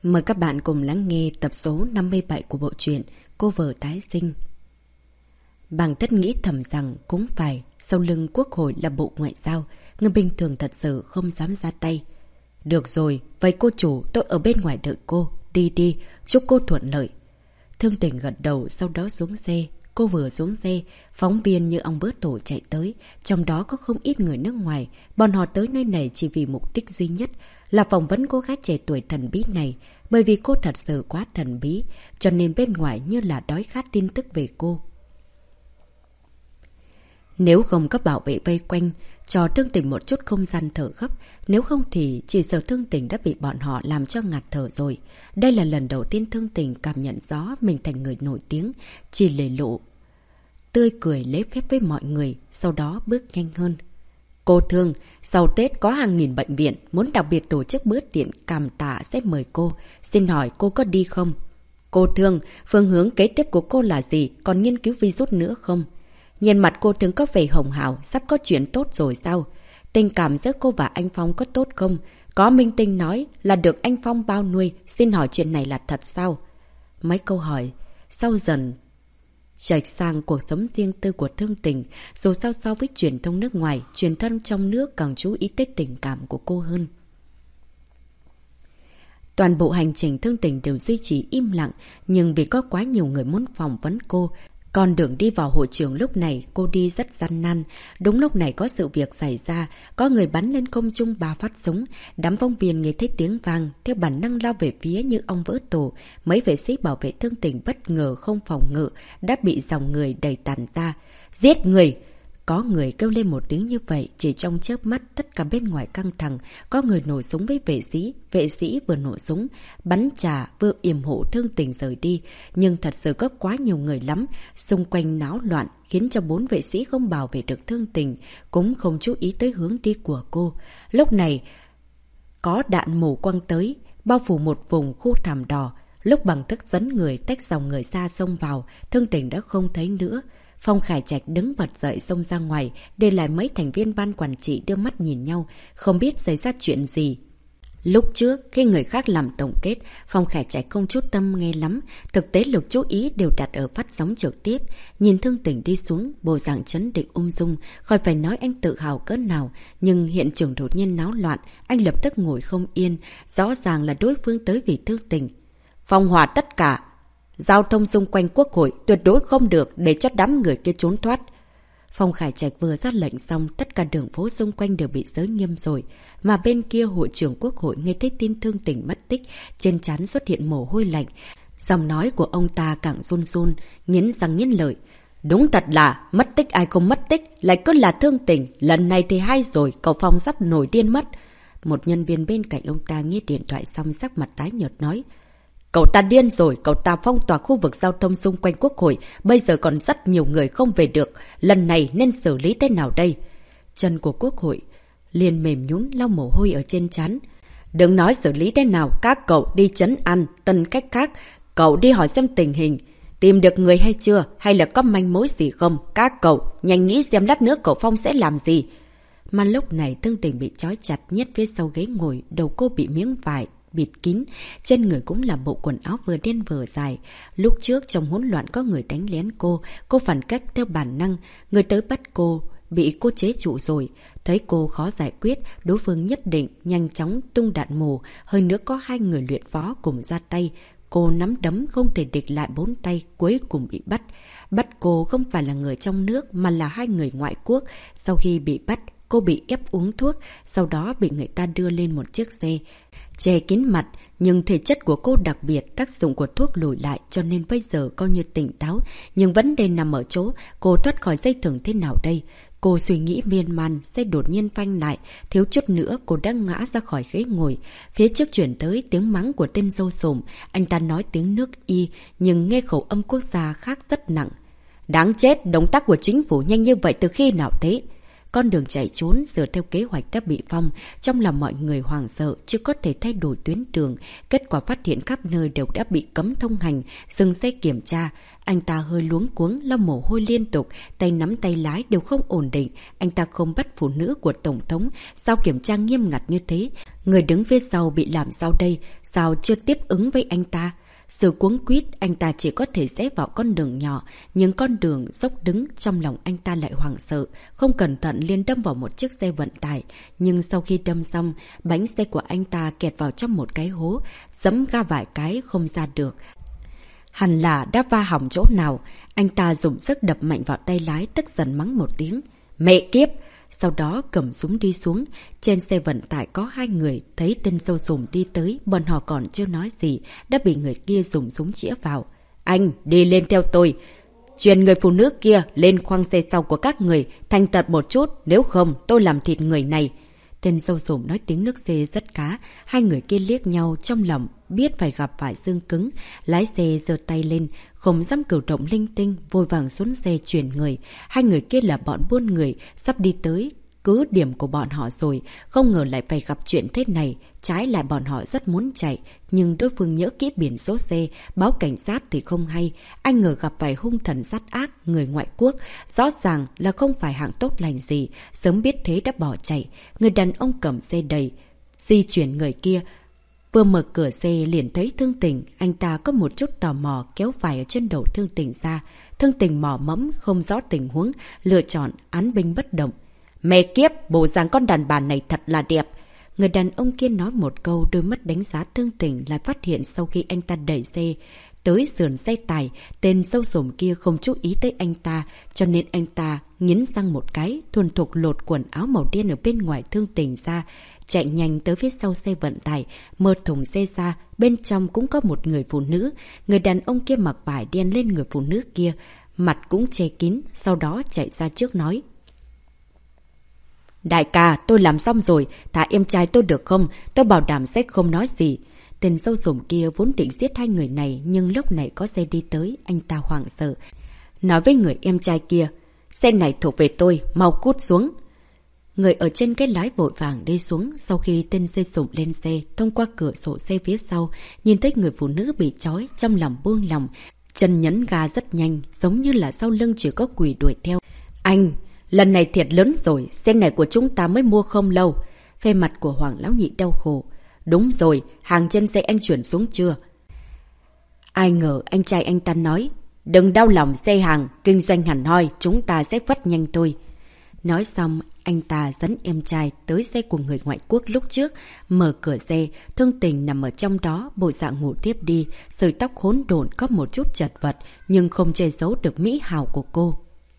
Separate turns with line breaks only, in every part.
Mời các bạn cùng lắng nghe tập số 57 của bộ truyện Cô vợ tái sinh. Bằng tất nghĩ thầm rằng cũng phải, sau lưng quốc hội là bộ ngoại giao, người bình thường thật sự không dám ra tay. Được rồi, vậy cô chủ, tôi ở bên ngoài đợi cô, đi đi, chúc cô thuận lợi. Thương Tình gật đầu, sau đó xuống xe. Cô vừa xuống xe, phóng viên như ong vỡ tổ chạy tới, trong đó có không ít người nước ngoài. Bọn họ tới nơi này chỉ vì mục đích duy nhất là phỏng vấn cô gái trẻ tuổi thần bí này, bởi vì cô thật sự quá thần bí, cho nên bên ngoài như là đói khát tin tức về cô. Nếu không có bảo vệ vây quanh, cho Thương Tình một chút không gian thở gấp, nếu không thì chỉ sợ Thương Tình đã bị bọn họ làm cho ngạt thở rồi. Đây là lần đầu tiên Thương Tình cảm nhận rõ mình thành người nổi tiếng, chỉ lề lộ tươi cười lễ phép với mọi người, sau đó bước nhanh hơn. Cô Thương, sau Tết có hàng nghìn bệnh viện muốn đặc biệt tổ chức bữa tiệc cảm tạ sẽ mời cô, xin hỏi cô có đi không? Cô Thương, phương hướng kế tiếp của cô là gì, còn nghiên cứu virus nữa không? Nhìn mặt cô Thương có vẻ hồng hào, sắp có chuyện tốt rồi sao? Tình cảm giữa cô và anh Phong có tốt không? Có minh tinh nói là được anh Phong bao nuôi, xin hỏi chuyện này là thật sao? Mấy câu hỏi, sau dần trạch sang cuộc sống riêng tư của Thương Tình, dù sao so với truyền thông nước ngoài, truyền thông trong nước càng chú ý tới tình cảm của cô hơn. Toàn bộ hành trình Thương Tình đều duy trì im lặng, nhưng vì có quá nhiều người muốn phỏng vấn cô, con đường đi vào hội trường lúc này cô đi rất gian nan. Đúng lúc này có sự việc xảy ra, có người bắn lên không trung 3 phát súng. Đám phóng viên nghe thấy tiếng vang, theo bản năng lao về phía như ong vỡ tổ. Mấy vệ sĩ bảo vệ Thương Tình bất ngờ không phòng ngự, đã bị dòng người đẩy tàn ra. Giết người! Có người kêu lên một tiếng như vậy, chỉ trong chớp mắt tất cả bên ngoài căng thẳng, có người nổ súng với vệ sĩ vừa nổ súng, bắn trả vừa yểm hộ Thương Tình rời đi. Nhưng thật sự có quá nhiều người lắm, xung quanh náo loạn, khiến cho 4 vệ sĩ không bảo vệ được Thương Tình, cũng không chú ý tới hướng đi của cô. Lúc này, có đạn mù quăng tới, bao phủ một vùng khu thảm đỏ. Lúc bằng thức dẫn người tách dòng người xa xông vào, Thương Tình đã không thấy nữa. Phong Khải Trạch đứng bật dậy xông ra ngoài, để lại mấy thành viên ban quản trị đưa mắt nhìn nhau, không biết xảy ra chuyện gì. Lúc trước, khi người khác làm tổng kết, Phong Khải Trạch không chút tâm nghe lắm, thực tế lực chú ý đều đặt ở phát sóng trực tiếp. Nhìn Thương Tình đi xuống, bộ dạng trấn định ung dung, khỏi phải nói anh tự hào cỡ nào, nhưng hiện trường đột nhiên náo loạn, anh lập tức ngồi không yên, rõ ràng là đối phương tới vì Thương Tình. Phong hòa tất cả! Giao thông xung quanh quốc hội tuyệt đối không được để cho đám người kia trốn thoát. Phong Khải Trạch vừa ra lệnh xong, tất cả đường phố xung quanh đều bị giới nghiêm rồi. Mà bên kia hội trưởng quốc hội nghe thấy tin Thương Tình mất tích, trên trán xuất hiện mồ hôi lạnh. Giọng nói của ông ta càng run run, nghiến răng nghiến lợi. Đúng thật là, mất tích ai không mất tích, lại cứ là Thương Tình, lần này thì hay rồi, cậu Phong sắp nổi điên mất. Một nhân viên bên cạnh ông ta nghe điện thoại xong sắc mặt tái nhợt nói. Cậu ta điên rồi, cậu ta phong tỏa khu vực giao thông xung quanh quốc hội, bây giờ còn rất nhiều người không về được, lần này nên xử lý thế nào đây? Chân của quốc hội liền mềm nhũn lau mồ hôi ở trên trán. Đừng nói xử lý thế nào, các cậu đi trấn an, tân cách khác, cậu đi hỏi xem tình hình, tìm được người hay chưa, hay là có manh mối gì không? Các cậu, nhanh nghĩ xem lát nữa cậu Phong sẽ làm gì? Mà lúc này Thương Tình bị trói chặt nhất phía sau ghế ngồi, đầu cô bị miếng vải bịt kín, trên người cũng là bộ quần áo vừa đen vừa dài. Lúc trước trong hỗn loạn có người đánh lén cô phản cách theo bản năng, người tới bắt cô, bị cô chế trụ rồi. Thấy cô khó giải quyết, đối phương nhất định nhanh chóng tung đạn mù, hơn nữa có 2 người luyện võ cùng ra tay. Cô nắm đấm không thể địch lại 4 tay, cuối cùng bị bắt. Bắt cô không phải là người trong nước mà là 2 người ngoại quốc. Sau khi bị bắt, cô bị ép uống thuốc, sau đó bị người ta đưa lên một chiếc xe che kín mặt, nhưng thể chất của cô đặc biệt, tác dụng của thuốc lùi lại cho nên bây giờ coi như tỉnh táo. Nhưng vấn đề nằm ở chỗ, cô thoát khỏi dây thừng thế nào đây? Cô suy nghĩ miên man, xe đột nhiên phanh lại, thiếu chút nữa cô đã ngã ra khỏi ghế ngồi. Phía trước chuyển tới tiếng mắng của tên dâu sồm, anh ta nói tiếng nước Y, nhưng nghe khẩu âm quốc gia khác rất nặng. Đáng chết, động tác của chính phủ nhanh như vậy từ khi nào thế? Con đường chạy trốn dựa theo kế hoạch đã bị phong. Trong lòng mọi người hoảng sợ, chưa có thể thay đổi tuyến đường. Kết quả phát hiện khắp nơi đều đã bị cấm thông hành, dừng xe kiểm tra. Anh ta hơi luống cuống, lau mồ hôi liên tục, tay nắm tay lái đều không ổn định. Anh ta không bắt phụ nữ của Tổng thống, sao kiểm tra nghiêm ngặt như thế? Người đứng phía sau bị làm sao đây? Sao chưa tiếp ứng với anh ta? Sự cuống quýt, anh ta chỉ có thể rẽ vào con đường nhỏ, nhưng con đường dốc đứng trong lòng anh ta lại hoảng sợ, không cẩn thận liền đâm vào một chiếc xe vận tải. Nhưng sau khi đâm xong, bánh xe của anh ta kẹt vào trong một cái hố, giẫm ga vài cái không ra được. Hẳn là đã va hỏng chỗ nào, anh ta dùng sức đập mạnh vào tay lái, tức giận mắng một tiếng. Mẹ kiếp! Sau đó cầm súng đi xuống. Trên xe vận tải có 2 người, thấy tên Sâu Sùm đi tới, bọn họ còn chưa nói gì, đã bị người kia dùng súng chĩa vào. Anh, đi lên theo tôi. Truyền người phụ nữ kia lên khoang xe sau của các người, thành thật một chút, nếu không tôi làm thịt người này. Tên Sâu Sùm nói tiếng nước dê rất cá, 2 người kia liếc nhau trong lòng, biết phải gặp phải xương cứng. Lái xe giơ tay lên, không dám cử động linh tinh, vội vàng xuống xe chuyển người. 2 người kia là bọn buôn người, sắp đi tới cứ điểm của bọn họ rồi, không ngờ lại phải gặp chuyện thế này. Trái lại bọn họ rất muốn chạy, nhưng đối phương nhớ kỹ biển số xe, báo cảnh sát thì không hay. Anh ngờ gặp phải hung thần sát ác, người ngoại quốc, rõ ràng là không phải hạng tốt lành gì, sớm biết thế đã bỏ chạy. Người đàn ông cầm xe đầy, di chuyển người kia. Vừa mở cửa xe liền thấy Thương Tình, anh ta có một chút tò mò kéo vải ở trên đầu Thương Tình ra. Thương Tình mò mẫm không rõ tình huống, lựa chọn án binh bất động. Mẹ kiếp, bộ dáng con đàn bà này thật là đẹp. Người đàn ông kia nói một câu, đôi mắt đánh giá Thương Tình lại phát hiện sau khi anh ta đẩy xe tới sườn xe tải, tên Sâu Sùm kia không chú ý tới anh ta, cho nên anh ta nghiến răng một cái, thuần thục lột quần áo màu đen ở bên ngoài Thương Tình ra, chạy nhanh tới phía sau xe vận tải, mở thùng xe ra, bên trong cũng có một người phụ nữ. Người đàn ông kia mặc vải đen lên người phụ nữ kia, mặt cũng che kín, sau đó chạy ra trước nói. Đại ca, tôi làm xong rồi, thả em trai tôi được không? Tôi bảo đảm sẽ không nói gì. Tên Sâu Sùm kia vốn định giết 2 người này, nhưng lúc này có xe đi tới, anh ta hoảng sợ. Nói với người em trai kia, xe này thuộc về tôi, mau cút xuống. Người ở trên cái lái vội vàng đi xuống, sau khi tên Sâu Sùm lên xe, thông qua cửa sổ xe phía sau, nhìn thấy người phụ nữ bị trói, trong lòng buông lòng, chân nhấn ga rất nhanh, giống như là sau lưng chỉ có quỷ đuổi theo. Anh! Lần này thiệt lớn rồi, xe này của chúng ta mới mua không lâu. Phê mặt của Hoàng Lão Nhị đau khổ. Đúng rồi, hàng trên xe anh chuyển xuống chưa? Ai ngờ anh trai anh ta nói, đừng đau lòng xe hàng, kinh doanh hẳn hoi, chúng ta sẽ vất nhanh thôi. Nói xong, anh ta dẫn em trai tới xe của người ngoại quốc lúc trước, mở cửa xe, Thương Tình nằm ở trong đó, bộ dạng ngủ tiếp đi, sợi tóc hỗn độn có một chút chật vật, nhưng không che giấu được mỹ hào của cô.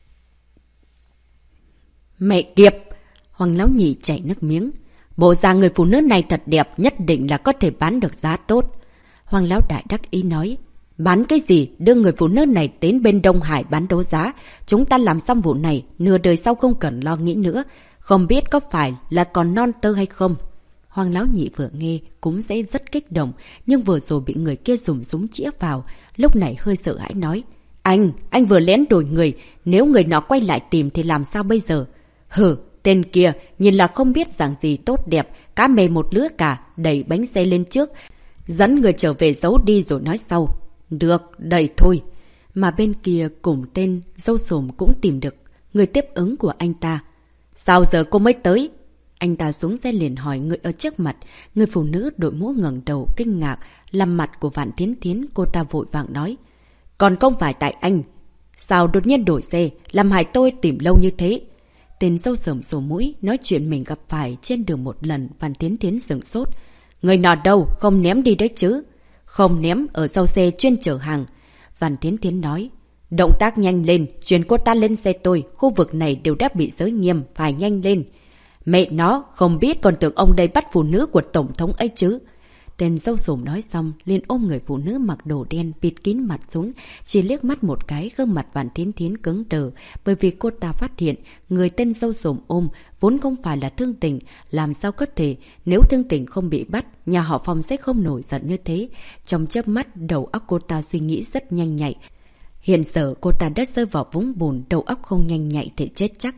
Mẹ kiếp! Hoàng Lão Nhị chảy nước miếng. Bộ dạng người phụ nữ này thật đẹp, nhất định là có thể bán được giá tốt. Hoàng Lão Đại đắc ý nói. Bán cái gì? Đưa người phụ nữ này đến bên Đông Hải bán đấu giá. Chúng ta làm xong vụ này, nửa đời sau không cần lo nghĩ nữa. Không biết có phải là còn non tơ hay không? Hoàng Lão Nhị vừa nghe cũng sẽ rất kích động, nhưng vừa rồi bị người kia dùng súng chĩa vào. Lúc này hơi sợ hãi nói. Anh vừa lén đổi người, nếu người nó quay lại tìm thì làm sao bây giờ? Hừ, tên kia nhìn là không biết rằng gì tốt đẹp, cá mè một lứa cả, đẩy bánh xe lên trước, dẫn người trở về giấu đi rồi nói sau. Được, đẩy thôi. Mà bên kia cùng tên Sâu Sùm cũng tìm được người tiếp ứng của anh ta. Sao giờ cô mới tới? Anh ta xuống xe liền hỏi người ở trước mặt. Người phụ nữ đội mũ ngẩng đầu kinh ngạc, làm mặt của Vạn Thiến Thiến, cô ta vội vàng nói. Còn không phải tại anh. Sao đột nhiên đổi xe, làm hại tôi tìm lâu như thế? Tên Sâu Sùm sổ mũi, nói chuyện mình gặp phải trên đường một lần. Vạn Thiến Thiến sửng sốt. Người nọ đâu, không ném đi đấy chứ? Không ném, ở sau xe chuyên chở hàng. Vạn Thiến Thiến nói. Động tác nhanh lên, chuyển cô ta lên xe tôi, khu vực này đều đã bị giới nghiêm, phải nhanh lên. Mẹ nó, không biết còn tưởng ông đây bắt phụ nữ của Tổng thống ấy chứ. Tên Sâu Sùm nói xong, liền ôm người phụ nữ mặc đồ đen bịt kín mặt xuống, chỉ liếc mắt một cái, gương mặt Vạn Thiến Thiến cứng đờ, bởi vì cô ta phát hiện người tên Sâu Sùm ôm vốn không phải là Thương Tình, làm sao có thể, nếu Thương Tình không bị bắt, nhà họ Phong sẽ không nổi giận như thế. Trong chớp mắt, đầu óc cô ta suy nghĩ rất nhanh nhạy. Hiện giờ cô ta đã rơi vào vũng bùn, đầu óc không nhanh nhạy thì chết chắc.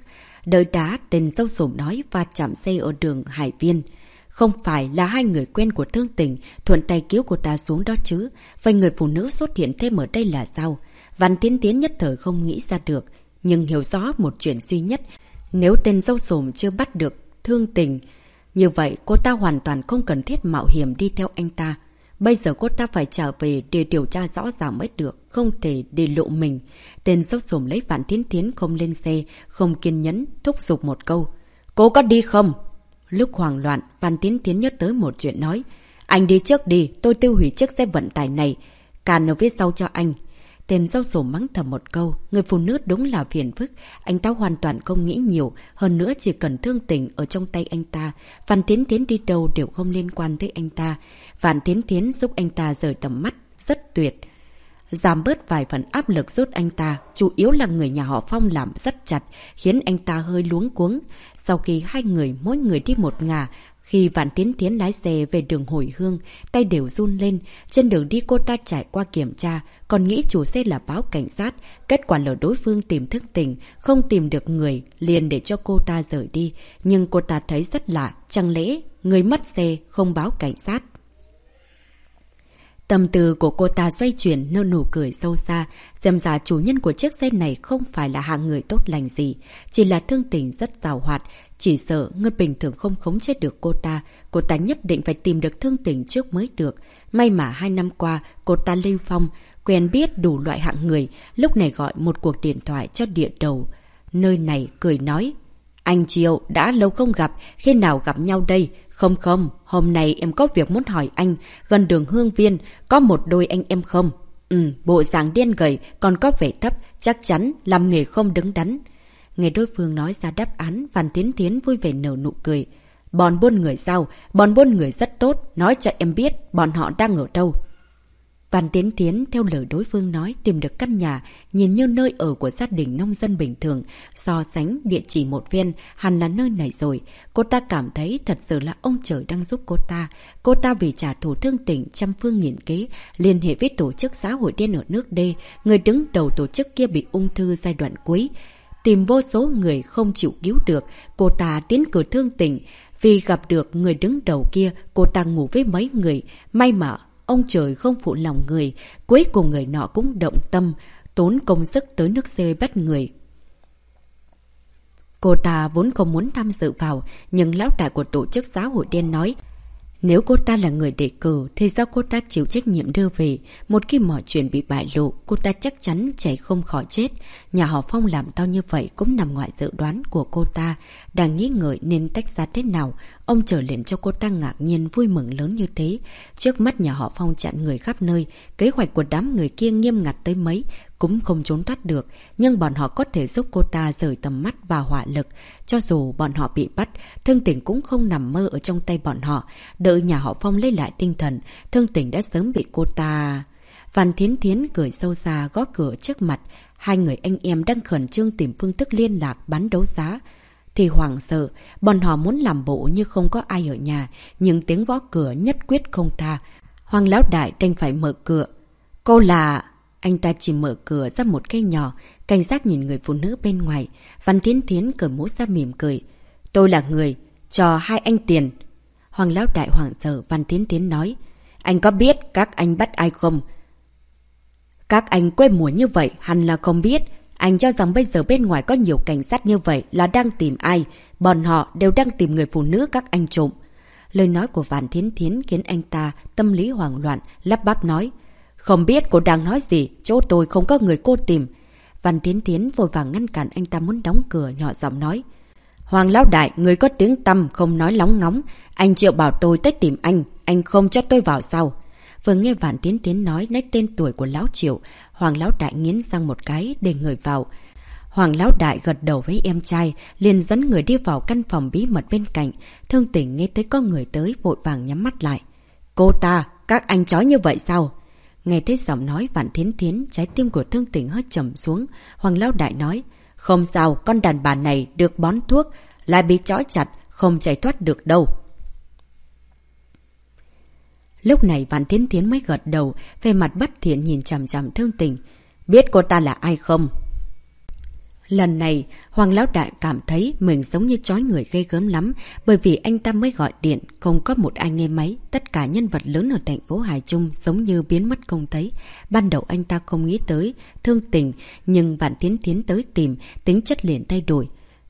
Đợi đã, tên dâu sồm nói và chạm xe ở đường Hải Viên. Không phải là hai người quen của Thương Tình thuận tay cứu cô ta xuống đó chứ. Vậy người phụ nữ xuất hiện thêm ở đây là sao? Văn Tiến Tiến nhất thời không nghĩ ra được. Nhưng hiểu rõ một chuyện duy nhất. Nếu tên dâu sồm chưa bắt được Thương Tình, như vậy cô ta hoàn toàn không cần thiết mạo hiểm đi theo anh ta. Bây giờ cô ta phải trở về để điều tra rõ ràng mới được, không thể để lộ mình. Tên dâu sồm lấy Vạn Thiến Thiến không lên xe, không kiên nhẫn, thúc giục một câu. Cô có đi không? Lúc hoảng loạn, Vạn Thiến Thiến nhớ tới một chuyện nói. Anh đi trước đi, tôi tiêu hủy chiếc xe vận tải này. Càn ở phía sau cho anh. Tên dâu sồm mắng thầm một câu, người phụ nữ đúng là phiền phức, anh ta hoàn toàn không nghĩ nhiều, hơn nữa chỉ cần Thương Tình ở trong tay anh ta, Vạn Thiến Thiến đi đâu đều không liên quan tới anh ta. Vạn Thiến Thiến giúp anh ta rời tầm mắt, rất tuyệt. Giảm bớt vài phần áp lực giúp anh ta, chủ yếu là người nhà họ Phong làm rất chặt, khiến anh ta hơi luống cuống. Sau khi hai người mỗi người đi một ngả, khi Vạn Thiến Thiến lái xe về đường Hồi Hương, tay đều run lên. Trên đường đi cô ta trải qua kiểm tra, còn nghĩ chủ xe là báo cảnh sát. Kết quả là đối phương tìm Thương Tình, không tìm được người, liền để cho cô ta rời đi. Nhưng cô ta thấy rất lạ, chẳng lẽ người mất xe không báo cảnh sát? Tâm tư của cô ta xoay chuyển, nở nụ cười sâu xa, xem ra chủ nhân của chiếc xe này không phải là hạng người tốt lành gì, chỉ là Thương Tình rất giàu hoạt, chỉ sợ người bình thường không khống chế được cô ta nhất định phải tìm được Thương Tình trước mới được. May mà 2 năm qua, cô ta lưu phong, quen biết đủ loại hạng người, lúc này gọi một cuộc điện thoại cho địa đầu. Nơi này cười nói, anh Triệu, đã lâu không gặp, khi nào gặp nhau đây? Không, hôm nay em có việc muốn hỏi anh, gần đường Hương Viên, có một đôi anh em không? Bộ dạng đen gầy, còn có vẻ thấp, chắc chắn làm nghề không đứng đắn. Nghe đối phương nói ra đáp án, Vạn Thiến Thiến vui vẻ nở nụ cười. Bọn buôn người sao? Bọn buôn người rất tốt, nói cho em biết bọn họ đang ở đâu. Vạn Thiến Thiến theo lời đối phương nói tìm được căn nhà, nhìn như nơi ở của gia đình nông dân bình thường. So sánh địa chỉ một viên, hẳn là nơi này rồi. Cô ta cảm thấy thật sự là ông trời đang giúp cô ta. Cô ta vì trả thù Thương Tình trăm phương nghìn kế, liên hệ với tổ chức xã hội đen ở nước D. Người đứng đầu tổ chức kia bị ung thư giai đoạn cuối. Tìm vô số người không chịu cứu được, cô ta tiến cử Thương Tình. Vì gặp được người đứng đầu kia, cô ta ngủ với mấy người. May mà ông trời không phụ lòng người, cuối cùng người nọ cũng động tâm, tốn công sức tới nước C bắt người. Cô ta vốn không muốn tham dự vào, nhưng lão đại của tổ chức xã hội đen nói, nếu cô ta là người đề cử thì sao cô ta chịu trách nhiệm đưa về. Một khi mọi chuyện bị bại lộ, cô ta chắc chắn chạy không khỏi chết. Nhà họ Phong làm to như vậy cũng nằm ngoài dự đoán của cô ta. Đang nghĩ ngợi nên tách ra thế nào, ông trở lên cho cô ta ngạc nhiên vui mừng lớn như thế. Trước mắt nhà họ Phong chặn người khắp nơi, kế hoạch của đám người kia nghiêm ngặt tới mấy cũng không trốn thoát được, nhưng bọn họ có thể giúp cô ta rời tầm mắt và hỏa lực. Cho dù bọn họ bị bắt, Thương Tình cũng không nằm mơ ở trong tay bọn họ. Đợi nhà họ Phong lấy lại tinh thần, Thương Tình đã sớm bị cô ta... Vạn Thiến Thiến cười sâu xa gõ cửa trước mặt. Hai người anh em đang khẩn trương tìm phương thức liên lạc bán đấu giá. Thì hoảng sợ, bọn họ muốn làm bộ như không có ai ở nhà, nhưng tiếng gõ cửa nhất quyết không tha. Hoàng lão đại đành phải mở cửa. Cô là... Anh ta chỉ mở cửa ra một cây nhỏ, cảnh giác nhìn người phụ nữ bên ngoài. Vạn Thiến Thiến cởi mũ ra mỉm cười. Tôi là người, cho hai anh tiền. Hoàng lão đại hoảng sợ, Vạn Thiến Thiến nói. Anh có biết các anh bắt ai không? Các anh quê mùa như vậy hẳn là không biết. Anh cho rằng bây giờ bên ngoài có nhiều cảnh sát như vậy là đang tìm ai? Bọn họ đều đang tìm người phụ nữ các anh trộm. Lời nói của Vạn Thiến Thiến khiến anh ta tâm lý hoảng loạn, lắp bắp nói. Không biết cô đang nói gì, chỗ tôi không có người cô tìm. Vạn Thiến Thiến vội vàng ngăn cản anh ta muốn đóng cửa, nhỏ giọng nói. Hoàng lão đại, người có tiếng tăm không nói lóng ngóng. Anh Triệu bảo tôi tới tìm anh không cho tôi vào sao? Vừa nghe Vạn Thiến Thiến nói lấy tên tuổi của lão Triệu, Hoàng lão đại nghiến răng một cái để người vào. Hoàng lão đại gật đầu với em trai, liền dẫn người đi vào căn phòng bí mật bên cạnh. Thương Tình nghe thấy có người tới vội vàng nhắm mắt lại. Cô ta, các anh chói như vậy sao? Nghe thấy giọng nói Vạn Thiến Thiến, trái tim của Thương Tình hơi trầm xuống. Hoàng lão đại nói, không sao, con đàn bà này được bón thuốc, lại bị trói chặt, không chạy thoát được đâu. Lúc này Vạn Thiến Thiến mới gật đầu, về mặt bất thiện nhìn chằm chằm Thương Tình. Biết cô ta là ai không? Lần này, Hoàng Lão Đại cảm thấy mình giống như chói người ghê gớm lắm, bởi vì anh ta mới gọi điện, không có một ai nghe máy. Tất cả nhân vật lớn ở thành phố Hải Trung giống như biến mất không thấy. Ban đầu anh ta không nghĩ tới Thương Tình, nhưng Vạn Thiến Thiến tới tìm, tính chất liền thay đổi.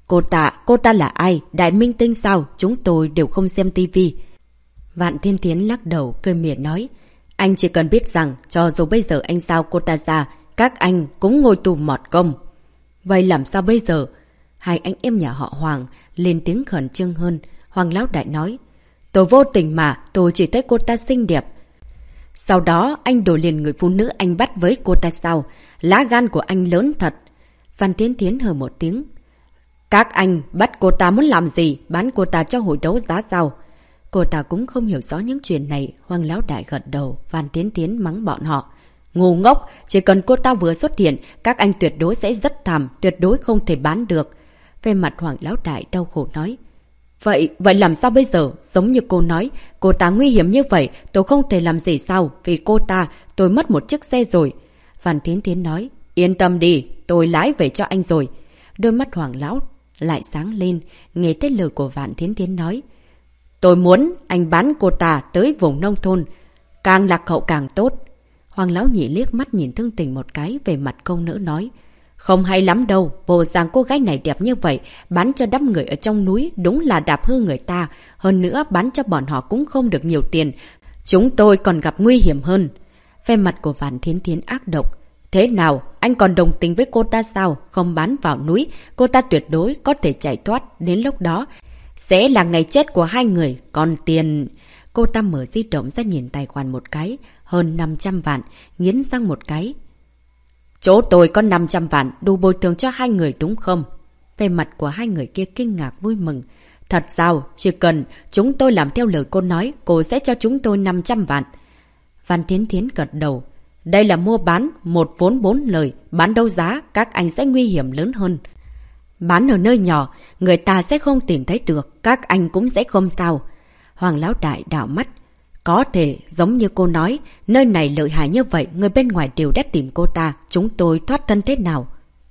Cô ta là ai? Đại minh tinh sao? Chúng tôi đều không xem tivi. Vạn Thiến Thiến lắc đầu, cười mỉa nói. Anh chỉ cần biết rằng, cho dù bây giờ anh giao cô ta ra, các anh cũng ngồi tù mọt công. Vậy làm sao bây giờ? Hai anh em nhà họ Hoàng lên tiếng khẩn trương hơn. Hoàng Lão Đại nói. Tôi vô tình mà, tôi chỉ thấy cô ta xinh đẹp. Sau đó anh đổ liền người phụ nữ anh bắt với cô ta sao? Lá gan của anh lớn thật. Văn Thiến Thiến hừ một tiếng. Các anh bắt cô ta muốn làm gì? Bán cô ta cho hội đấu giá sao? Cô ta cũng không hiểu rõ những chuyện này. Hoàng Lão Đại gật đầu. Văn Thiến Thiến mắng bọn họ. Ngu ngốc, chỉ cần cô ta vừa xuất hiện, các anh tuyệt đối sẽ rất thảm, tuyệt đối không thể bán được. Về mặt Hoàng Lão Đại đau khổ nói. Vậy làm sao bây giờ? Giống như cô nói, cô ta nguy hiểm như vậy, tôi không thể làm gì sao? Vì cô ta, tôi mất một chiếc xe rồi. Văn Thiến Thiến nói. Yên tâm đi, tôi lái về cho anh rồi. Đôi mắt Hoàng Lão lại sáng lên, nghe tới lời của Vạn Thiến Thiến nói. Tôi muốn anh bán cô ta tới vùng nông thôn, càng lạc hậu càng tốt. Hoàng Lão Nhị liếc mắt nhìn Thương Tình một cái, về mặt không nỡ nói. Không hay lắm đâu, bộ dạng cô gái này đẹp như vậy, bán cho đám người ở trong núi đúng là đạp hư người ta. Hơn nữa bán cho bọn họ cũng không được nhiều tiền. Chúng tôi còn gặp nguy hiểm hơn. Về mặt của Vạn Thiến Thiến ác độc. Thế nào, anh còn đồng tình với cô ta sao? Không bán vào núi, cô ta tuyệt đối có thể chạy thoát. Đến lúc đó, sẽ là ngày chết của hai người. Còn tiền... Cô ta mở di động ra nhìn tài khoản một cái. Hơn 500 vạn, nghiến răng một cái. Chỗ tôi có 500 vạn, đủ bồi thường cho hai người đúng không? Về mặt của hai người kia kinh ngạc vui mừng. Thật sao? Chỉ cần chúng tôi làm theo lời cô nói, cô sẽ cho chúng tôi 500 vạn. Văn Thiến Thiến gật đầu. Đây là mua bán, một vốn 4 lời. Bán đấu giá, các anh sẽ nguy hiểm lớn hơn. Bán ở nơi nhỏ, người ta sẽ không tìm thấy được. Các anh cũng sẽ không sao. Hoàng Lão Đại đảo mắt. Có thể, giống như cô nói, nơi này lợi hại như vậy, người bên ngoài đều đã tìm cô ta, chúng tôi thoát thân thế nào?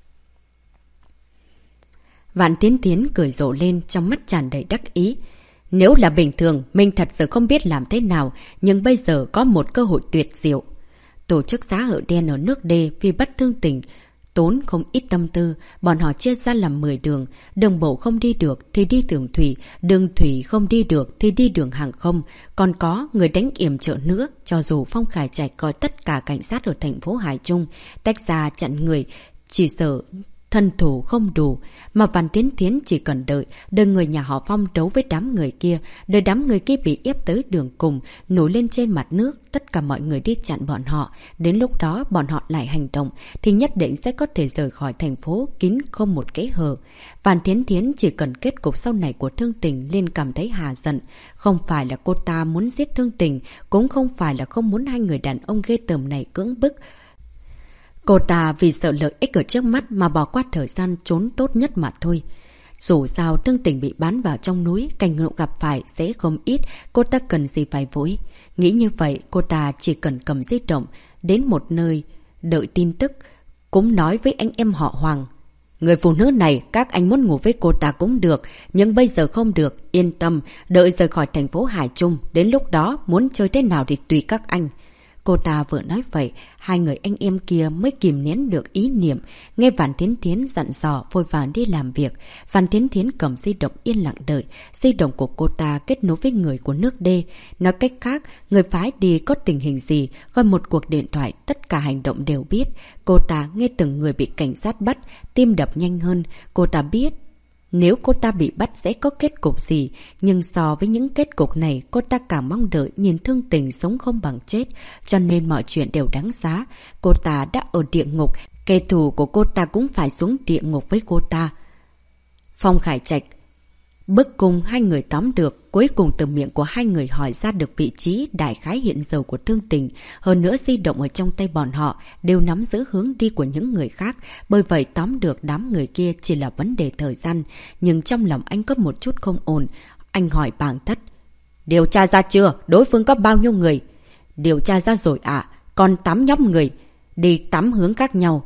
Vạn Thiến Thiến cười rộ lên, trong mắt tràn đầy đắc ý. Nếu là bình thường, mình thật sự không biết làm thế nào, nhưng bây giờ có một cơ hội tuyệt diệu. Tổ chức giá hợ đen ở nước đê vì bắt Thương Tình, tốn không ít tâm tư, bọn họ chia ra làm 10 đường. Đường bộ không đi được thì đi đường thủy, đường thủy không đi được thì đi đường hàng không. Còn có người đánh yểm trợ nữa, cho dù Phong Khải Trạch coi tất cả cảnh sát ở thành phố Hải Trung, tách ra chặn người, chỉ sợ thân thủ không đủ. Mà Văn Thiến Thiến chỉ cần đợi người nhà họ Phong đấu với đám người kia, đợi đám người kia bị ép tới đường cùng, nổi lên trên mặt nước, tất cả mọi người đi chặn bọn họ. Đến lúc đó bọn họ lại hành động, thì nhất định sẽ có thể rời khỏi thành phố kín không một kẽ hở. Văn Thiến Thiến chỉ cần kết cục sau này của Thương Tình liền cảm thấy hà giận. Không phải là cô ta muốn giết Thương Tình, cũng không phải là không muốn hai người đàn ông ghê tởm này cưỡng bức. Cô ta vì sợ lợi ích ở trước mắt mà bỏ qua thời gian trốn tốt nhất mà thôi. Dù sao Thương Tình bị bán vào trong núi, cảnh ngộ gặp phải sẽ không ít, cô ta cần gì phải vội. Nghĩ như vậy, cô ta chỉ cần cầm di động, đến một nơi, đợi tin tức, cũng nói với anh em họ Hoàng. Người phụ nữ này, các anh muốn ngủ với cô ta cũng được, nhưng bây giờ không được, yên tâm, đợi rời khỏi thành phố Hải Trung, đến lúc đó muốn chơi thế nào thì tùy các anh. Cô ta vừa nói vậy, hai người anh em kia mới kìm nén được ý niệm. Nghe Vạn Thiến Thiến dặn dò vội vàng đi làm việc. Vạn Thiến Thiến cầm di động yên lặng đợi. Di động của cô ta kết nối với người của nước đê. Nói cách khác, người phái đi có tình hình gì, gọi một cuộc điện thoại, tất cả hành động đều biết. Cô ta nghe từng người bị cảnh sát bắt, tim đập nhanh hơn. Cô ta biết nếu cô ta bị bắt sẽ có kết cục gì, nhưng so với những kết cục này, cô ta càng mong đợi nhìn Thương Tình sống không bằng chết, cho nên mọi chuyện đều đáng giá. Cô ta đã ở địa ngục, kẻ thù của cô ta cũng phải xuống địa ngục với cô ta. Phong Khải Trạch bức cùng hai người tóm được, cuối cùng từ miệng của hai người hỏi ra được vị trí đại khái hiện giờ của Thương Tình. Hơn nữa di động ở trong tay bọn họ đều nắm giữ hướng đi của những người khác, bởi vậy tóm được đám người kia chỉ là vấn đề thời gian. Nhưng trong lòng anh có một chút không ổn. Anh hỏi Bàng Thất. Điều tra ra chưa? Đối phương có bao nhiêu người? Điều tra ra rồi ạ. Còn 8 nhóm người. Đi 8 hướng khác nhau.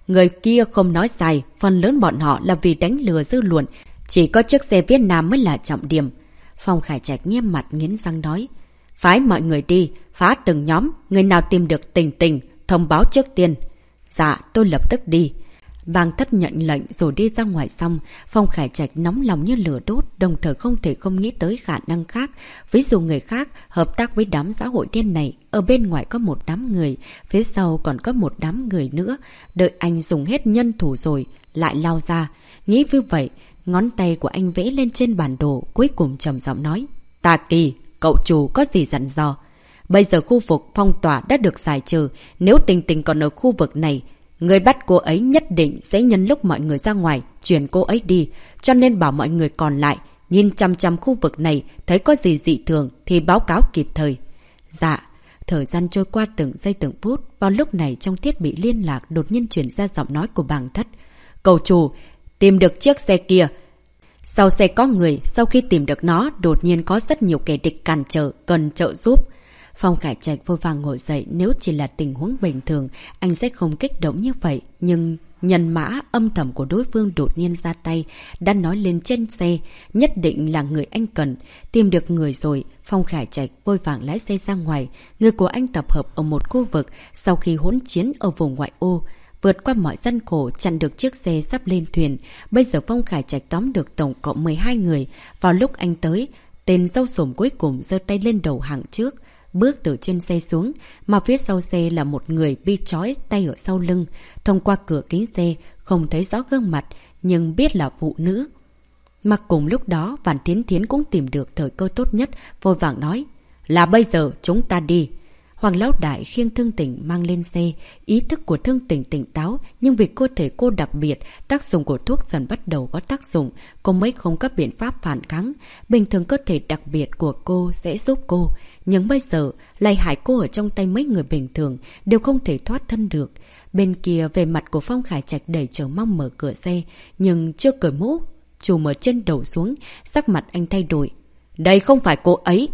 Người kia không nói sai, phần lớn bọn họ là vì đánh lừa dư luận. Chỉ có chiếc xe Việt Nam mới là trọng điểm. Phong Khải Trạch nghiêm mặt nghiến răng nói. Phái mọi người đi, phá từng nhóm, người nào tìm được Tình Tình, thông báo trước tiên. Dạ, tôi lập tức đi. Bàng Thất nhận lệnh rồi đi ra ngoài xong, Phong Khải Trạch nóng lòng như lửa đốt, đồng thời không thể không nghĩ tới khả năng khác. Ví dụ người khác hợp tác với đám xã hội đen này, ở bên ngoài có một đám người, phía sau còn có một đám người nữa. Đợi anh dùng hết nhân thủ rồi, lại lao ra. Nghĩ như vậy, ngón tay của anh vẽ lên trên bản đồ, cuối cùng trầm giọng nói. Tà Kỳ, cậu chủ có gì dặn dò? Bây giờ khu vực phong tỏa đã được giải trừ, nếu Tình Tình còn ở khu vực này, người bắt cô ấy nhất định sẽ nhân lúc mọi người ra ngoài, chuyển cô ấy đi. Cho nên bảo mọi người còn lại, nhìn chăm chăm khu vực này, thấy có gì dị thường thì báo cáo kịp thời. Dạ. Thời gian trôi qua từng giây từng phút, vào lúc này trong thiết bị liên lạc đột nhiên chuyển ra giọng nói của Bàng Thất. Cậu chủ, tìm được chiếc xe kia. Sau xe có người, sau khi tìm được nó, đột nhiên có rất nhiều kẻ địch cản trở, cần trợ giúp. Phong Khải Trạch vội vàng ngồi dậy, nếu chỉ là tình huống bình thường, anh sẽ không kích động như vậy. Nhưng nhân mã âm thầm của đối phương đột nhiên ra tay, đã nói lên trên xe, nhất định là người anh cần. Tìm được người rồi, Phong Khải Trạch vội vàng lái xe ra ngoài. Người của anh tập hợp ở một khu vực sau khi hỗn chiến ở vùng ngoại ô. Vượt qua mọi gian khổ, chặn được chiếc xe sắp lên thuyền. Bây giờ Phong Khải Trạch tóm được tổng cộng 12 người. Vào lúc anh tới, tên râu sồm cuối cùng giơ tay lên đầu hàng trước. Bước từ trên xe xuống, mà phía sau xe là một người bị trói tay ở sau lưng. Thông qua cửa kính xe, không thấy rõ gương mặt, nhưng biết là phụ nữ. Mà cùng lúc đó, Vạn Thiến Thiến cũng tìm được thời cơ tốt nhất, vội vàng nói. Là bây giờ, chúng ta đi. Hoàng Lão Đại khiêng Thương Tỉnh mang lên xe, ý thức của Thương Tỉnh tỉnh táo, nhưng vì cơ thể cô đặc biệt, tác dụng của thuốc dần bắt đầu có tác dụng, cô mới không có biện pháp phản kháng. Bình thường cơ thể đặc biệt của cô sẽ giúp cô, nhưng bây giờ lại hại cô ở trong tay mấy người bình thường, đều không thể thoát thân được. Bên kia về mặt của Phong Khải Trạch đầy chờ mong mở cửa xe, nhưng chưa cởi mũ, chùm ở trên đầu xuống, sắc mặt anh thay đổi. Đây không phải cô ấy.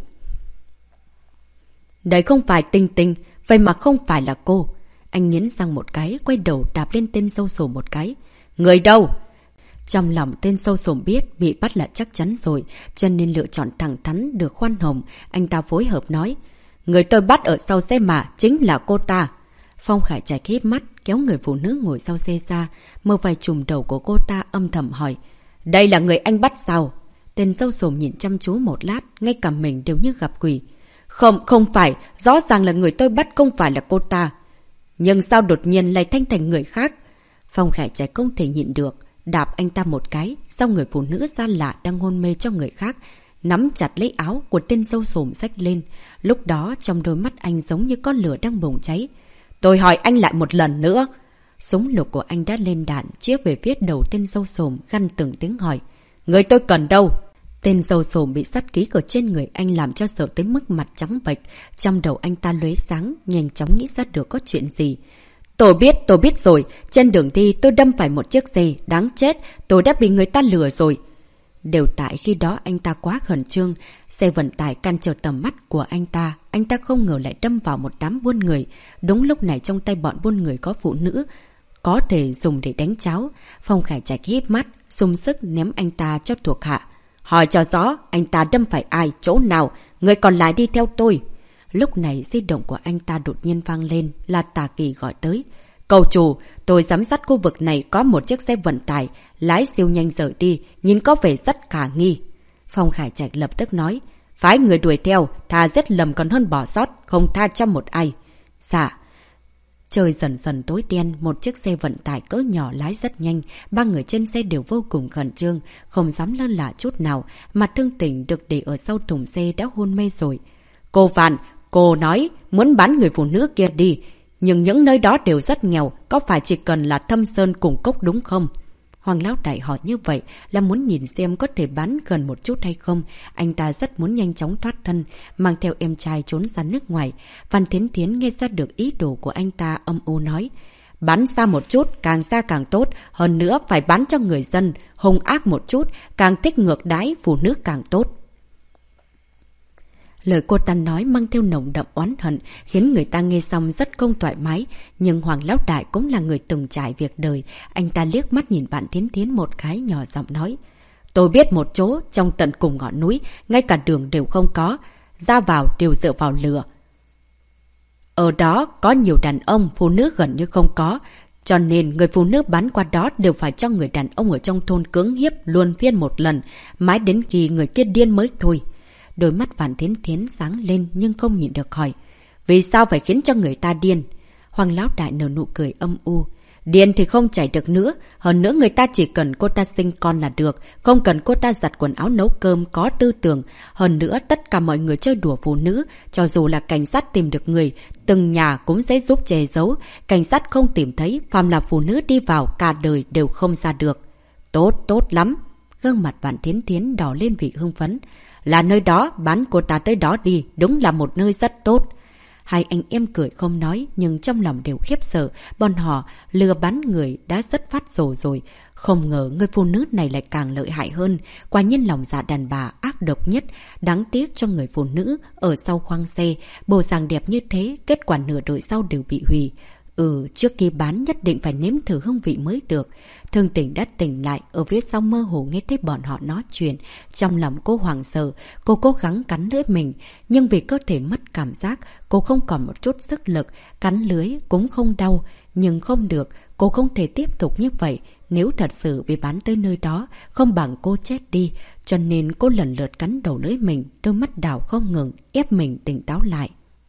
Đấy không phải Tình Tình, vậy mà không phải là cô. Anh nghiến răng một cái, quay đầu đạp lên tên sâu sồm một cái. Người đâu? Trong lòng tên sâu sồm biết bị bắt là chắc chắn rồi, cho nên lựa chọn thẳng thắn được khoan hồng. Anh ta phối hợp nói. Người tôi bắt ở sau xe mà, chính là cô ta. Phong Khải Trạch híp mắt, kéo người phụ nữ ngồi sau xe ra, mơ vai trùm đầu của cô ta âm thầm hỏi. Đây là người anh bắt sao? Tên sâu sồm nhìn chăm chú một lát, ngay cả mình đều như gặp quỷ. Không phải, rõ ràng là người tôi bắt không phải là cô ta. Nhưng sao đột nhiên lại thành người khác? Phong Khải Trạch không thể nhịn được, đạp anh ta một cái, sau người phụ nữ xa lạ đang hôn mê cho người khác, nắm chặt lấy áo của tên dâu sồm xách lên. Lúc đó trong đôi mắt anh giống như con lửa đang bùng cháy. Tôi hỏi anh lại một lần nữa. Súng lục của anh đã lên đạn, chĩa về phía đầu tên dâu sồm, gằn từng tiếng hỏi. Người tôi cần đâu? Tên dâu sồm bị sát ký ở trên người anh làm cho sợ tới mức mặt trắng bệch. Trong đầu anh ta lóe sáng, nhanh chóng nghĩ ra được có chuyện gì. Tôi biết rồi. Trên đường đi tôi đâm phải một chiếc xe. Đáng chết, tôi đã bị người ta lừa rồi. Đều tại khi đó anh ta quá khẩn trương. Xe vận tải cản trở tầm mắt của anh ta. Anh ta không ngờ lại đâm vào một đám buôn người. Đúng lúc này trong tay bọn buôn người có phụ nữ, có thể dùng để đánh cháo. Phong Khải Trạch híp mắt, dùng sức ném anh ta cho thuộc hạ. Hỏi cho rõ, anh ta đâm phải ai, chỗ nào, người còn lại đi theo tôi. Lúc này di động của anh ta đột nhiên vang lên, là Tà Kỳ gọi tới. Cầu chủ, tôi giám sát khu vực này có một chiếc xe vận tải, lái siêu nhanh rời đi, nhìn có vẻ rất khả nghi. Phong Khải Trạch lập tức nói, phái người đuổi theo, thà giết lầm còn hơn bỏ sót, không tha cho một ai. Dạ. Trời dần dần tối đen, một chiếc xe vận tải cỡ nhỏ lái rất nhanh, ba người trên xe đều vô cùng khẩn trương, không dám lơ là chút nào, mà Thương Tỉnh được để ở sau thùng xe đã hôn mê rồi. Cô Vạn, cô nói muốn bán người phụ nữ kia đi, nhưng những nơi đó đều rất nghèo, có phải chỉ cần là Thâm Sơn cùng cốc đúng không? Hoàng Lão Đại hỏi như vậy là muốn nhìn xem có thể bán gần một chút hay không. Anh ta rất muốn nhanh chóng thoát thân, mang theo em trai trốn ra nước ngoài. Văn Thiến Thiến nghe ra được ý đồ của anh ta, âm u nói. Bán xa một chút, càng xa càng tốt. Hơn nữa phải bán cho người dân, hung ác một chút, càng thích ngược đãi phụ nữ càng tốt. Lời cô ta nói mang theo nồng đậm oán hận, khiến người ta nghe xong rất không thoải mái. Nhưng Hoàng Lão Đại cũng là người từng trải việc đời. Anh ta liếc mắt nhìn bạn Thiến Thiến một cái, nhỏ giọng nói. Tôi biết một chỗ, trong tận cùng ngọn núi, ngay cả đường đều không có. Ra vào đều dựa vào lửa. Ở đó có nhiều đàn ông, phụ nữ gần như không có. Cho nên người phụ nữ bán qua đó đều phải cho người đàn ông ở trong thôn cưỡng hiếp luân phiên một lần, mãi đến khi người kia điên mới thôi. Đôi mắt Vạn Thiến Thiến sáng lên nhưng không nhịn được hỏi. Vì sao phải khiến cho người ta điên? Hoàng Lão Đại nở nụ cười âm u. Điên thì không chảy được nữa. Hơn nữa người ta chỉ cần cô ta sinh con là được. Không cần cô ta giặt quần áo nấu cơm, có tư tưởng. Hơn nữa tất cả mọi người chơi đùa phụ nữ. Cho dù là cảnh sát tìm được người, từng nhà cũng sẽ giúp che giấu. Cảnh sát không tìm thấy, phàm là phụ nữ đi vào cả đời đều không ra được. Tốt, tốt lắm. Gương mặt Vạn Thiến Thiến đỏ lên vì hưng phấn. Là nơi đó, bán cô ta tới đó đi, đúng là một nơi rất tốt. Hai anh em cười không nói, nhưng trong lòng đều khiếp sợ, bọn họ lừa bán người đã rất phát rồ rồi. Không ngờ người phụ nữ này lại càng lợi hại hơn, quả nhiên lòng dạ đàn bà ác độc nhất, đáng tiếc cho người phụ nữ ở sau khoang xe, bộ dạng đẹp như thế, kết quả nửa đời sau đều bị hủy. Trước khi bán nhất định phải nếm thử hương vị mới được. Thương Tình đã tỉnh lại, ở phía sau mơ hồ nghe thấy bọn họ nói chuyện. Trong lòng cô hoảng sợ, cô cố gắng cắn lưỡi mình. Nhưng vì cơ thể mất cảm giác, cô không còn một chút sức lực, cắn lưỡi cũng không đau. Nhưng không được, cô không thể tiếp tục như vậy. Nếu thật sự bị bán tới nơi đó, không bằng cô chết đi. Cho nên cô lần lượt cắn đầu lưỡi mình, đôi mắt đảo không ngừng, ép mình tỉnh táo lại.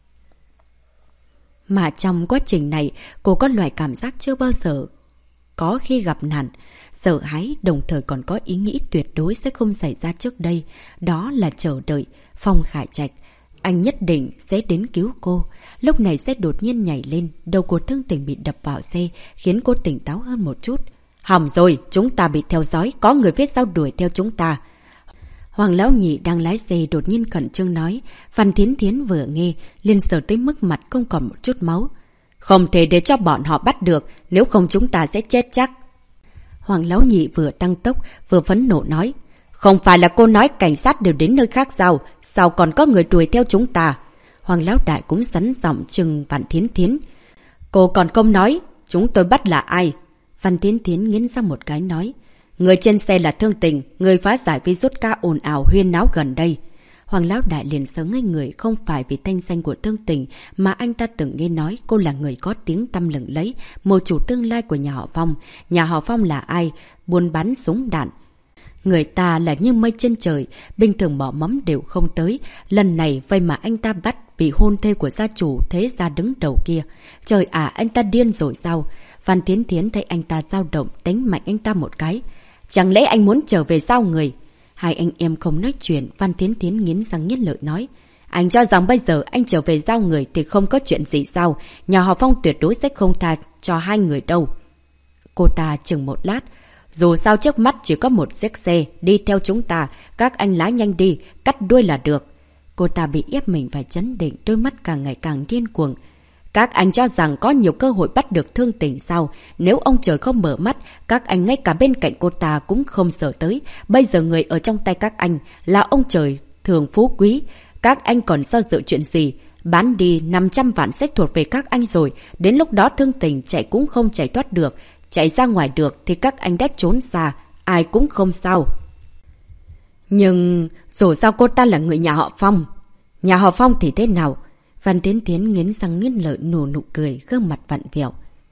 Mà trong quá trình này, cô có loại cảm giác chưa bao giờ có khi gặp nạn. Sợ hãi đồng thời còn có ý nghĩ tuyệt đối sẽ không xảy ra trước đây. Đó là chờ đợi Phong Khải Trạch. Anh nhất định sẽ đến cứu cô. Lúc này sẽ đột nhiên nhảy lên. Đầu của Thương Tình bị đập vào xe, khiến cô tỉnh táo hơn một chút. Hỏng rồi, chúng ta bị theo dõi. Có người phía sau đuổi theo chúng ta. Hoàng Lão Nhị đang lái xe đột nhiên khẩn trương nói. Phan Thiến Thiến vừa nghe, liền sờ tới mức mặt không còn một chút máu. Không thể để cho bọn họ bắt được, nếu không chúng ta sẽ chết chắc. Hoàng Lão Nhị vừa tăng tốc, vừa phẫn nộ nói. Không phải là cô nói cảnh sát đều đến nơi khác sao còn có người đuổi theo chúng ta? Hoàng Lão Đại cũng sắn giọng trừng Phan Thiến Thiến. Cô còn không nói, chúng tôi bắt là ai? Phan Thiến Thiến nghiến ra một cái nói. Người trên xe là Thương Tình, người phá giải virus ca ồn ào huyên náo gần đây. Hoàng Lão Đại liền sớm ngay người, không phải vì thanh danh của Thương Tình mà anh ta từng nghe nói cô là người có tiếng tăm lừng lẫy, một chủ tương lai của nhà họ Phong. Nhà họ Phong là ai? Buôn bán súng đạn. Người ta là như mây trên trời, bình thường bỏ mắm đều không tới. Lần này vậy mà anh ta bắt vì hôn thê của gia chủ thế gia đứng đầu kia. Trời à, anh ta điên rồi sao? Phan Thiến Thiến thấy anh ta dao động, đánh mạnh anh ta một cái. Chẳng lẽ anh muốn trở về sao người? Hai anh em không nói chuyện, Phan Thiến Thiến nghiến răng nghiến lợi nói. Anh cho rằng bây giờ anh trở về giao người thì không có chuyện gì sao? Nhà họ Phong tuyệt đối sẽ không tha cho hai người đâu. Cô ta chừng một lát. Dù sao trước mắt chỉ có một chiếc xe đi theo chúng ta, các anh lái nhanh đi, cắt đuôi là được. Cô ta bị ép mình phải chấn định, đôi mắt càng ngày càng điên cuồng. Các anh cho rằng có nhiều cơ hội bắt được Thương Tình sao? Nếu ông trời không mở mắt, các anh ngay cả bên cạnh cô ta cũng không sợ tới. Bây giờ người ở trong tay các anh là ông trời thường phú quý. Các anh còn do dự chuyện gì? Bán đi 500 vạn sẽ thuộc về các anh rồi. Đến lúc đó Thương Tình chạy cũng không chạy thoát được. Chạy ra ngoài được thì các anh đã trốn xa. Ai cũng không sao. Nhưng dù sao cô ta là người nhà họ Phong. Nhà họ Phong thì thế nào? Phan Thiến Thiến nghiến răng nghiến lợi nụ nụ cười, gương mặt vặn vẹo.